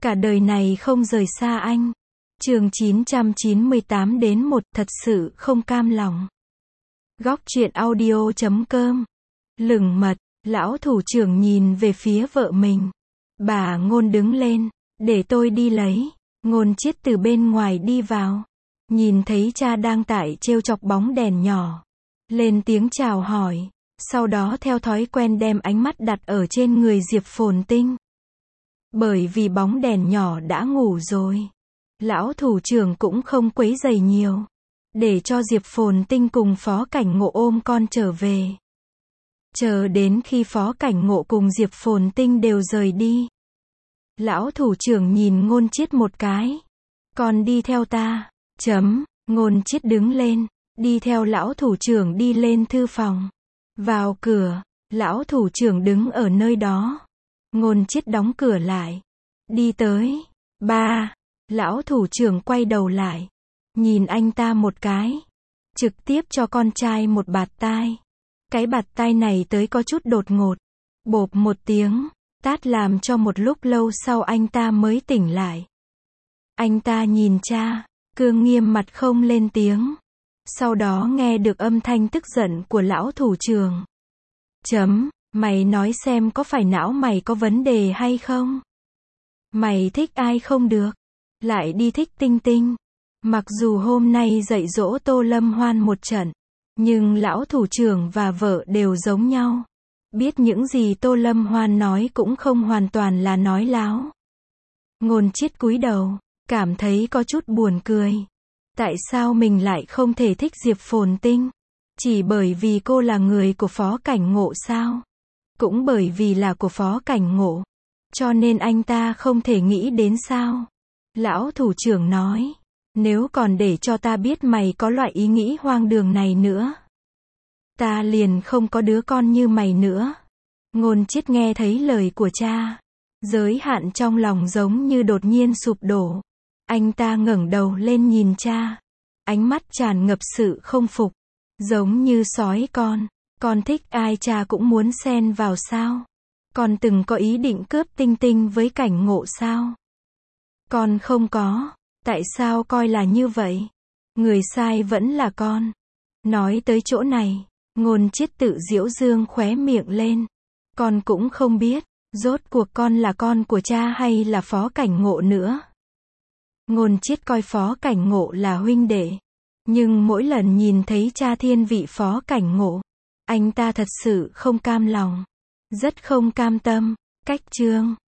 cả đời này không rời xa anh. Chương 998 đến 1, thật sự không cam lòng. Góc truyện audio.com. Lửng mật, lão thủ trưởng nhìn về phía vợ mình. Bà Ngôn đứng lên, để tôi đi lấy. Ngôn Chiết từ bên ngoài đi vào. Nhìn thấy cha đang tại trêu chọc bóng đèn nhỏ. Lên tiếng chào hỏi. Sau đó theo thói quen đem ánh mắt đặt ở trên người Diệp Phồn Tinh. Bởi vì bóng đèn nhỏ đã ngủ rồi. Lão thủ trưởng cũng không quấy rầy nhiều. Để cho Diệp Phồn Tinh cùng Phó Cảnh Ngộ ôm con trở về. Chờ đến khi Phó Cảnh Ngộ cùng Diệp Phồn Tinh đều rời đi. Lão thủ trưởng nhìn Ngôn Chiết một cái. Con đi theo ta. Ngôn Chiết đứng lên. Đi theo lão thủ trưởng đi lên thư phòng. Vào cửa, lão thủ trưởng đứng ở nơi đó. Ngôn Chiết đóng cửa lại. Đi tới. Ba. Lão thủ trưởng quay đầu lại. Nhìn anh ta một cái. Trực tiếp cho con trai một bạt tai. Cái bạt tai này tới có chút đột ngột. Bộp một tiếng. Tát làm cho một lúc lâu sau anh ta mới tỉnh lại. Anh ta nhìn cha. Cương nghiêm mặt không lên tiếng. Sau đó nghe được âm thanh tức giận của lão thủ trưởng. Mày nói xem có phải não mày có vấn đề hay không? Mày thích ai không được? Lại đi thích Tinh Tinh. Mặc dù hôm nay dạy dỗ Tô Lâm Hoan một trận. Nhưng lão thủ trưởng và vợ đều giống nhau. Biết những gì Tô Lâm Hoan nói cũng không hoàn toàn là nói láo. Ngôn Chiết cúi đầu. Cảm thấy có chút buồn cười. Tại sao mình lại không thể thích Diệp Phồn Tinh? Chỉ bởi vì cô là người của Phó Cảnh Ngộ sao? Cũng bởi vì là của Phó Cảnh Ngộ. Cho nên anh ta không thể nghĩ đến sao? Lão thủ trưởng nói. Nếu còn để cho ta biết mày có loại ý nghĩ hoang đường này nữa. Ta liền không có đứa con như mày nữa. Ngôn Chiết nghe thấy lời của cha. Giới hạn trong lòng giống như đột nhiên sụp đổ. Anh ta ngẩng đầu lên nhìn cha. Ánh mắt tràn ngập sự không phục. Giống như sói con thích ai cha cũng muốn xen vào sao? Con từng có ý định cướp Tinh Tinh với Cảnh Ngộ sao? Con không có. Tại sao coi là như vậy? Người sai vẫn là con. Nói tới chỗ này, Ngôn Chiết tự giễu dương khóe miệng lên. Con cũng không biết, rốt cuộc con là con của cha hay là Phó Cảnh Ngộ nữa. Ngôn Chiết coi Phó Cảnh Ngộ là huynh đệ. Nhưng mỗi lần nhìn thấy cha thiên vị Phó Cảnh Ngộ, anh ta thật sự không cam lòng. Rất không cam tâm. Cách chương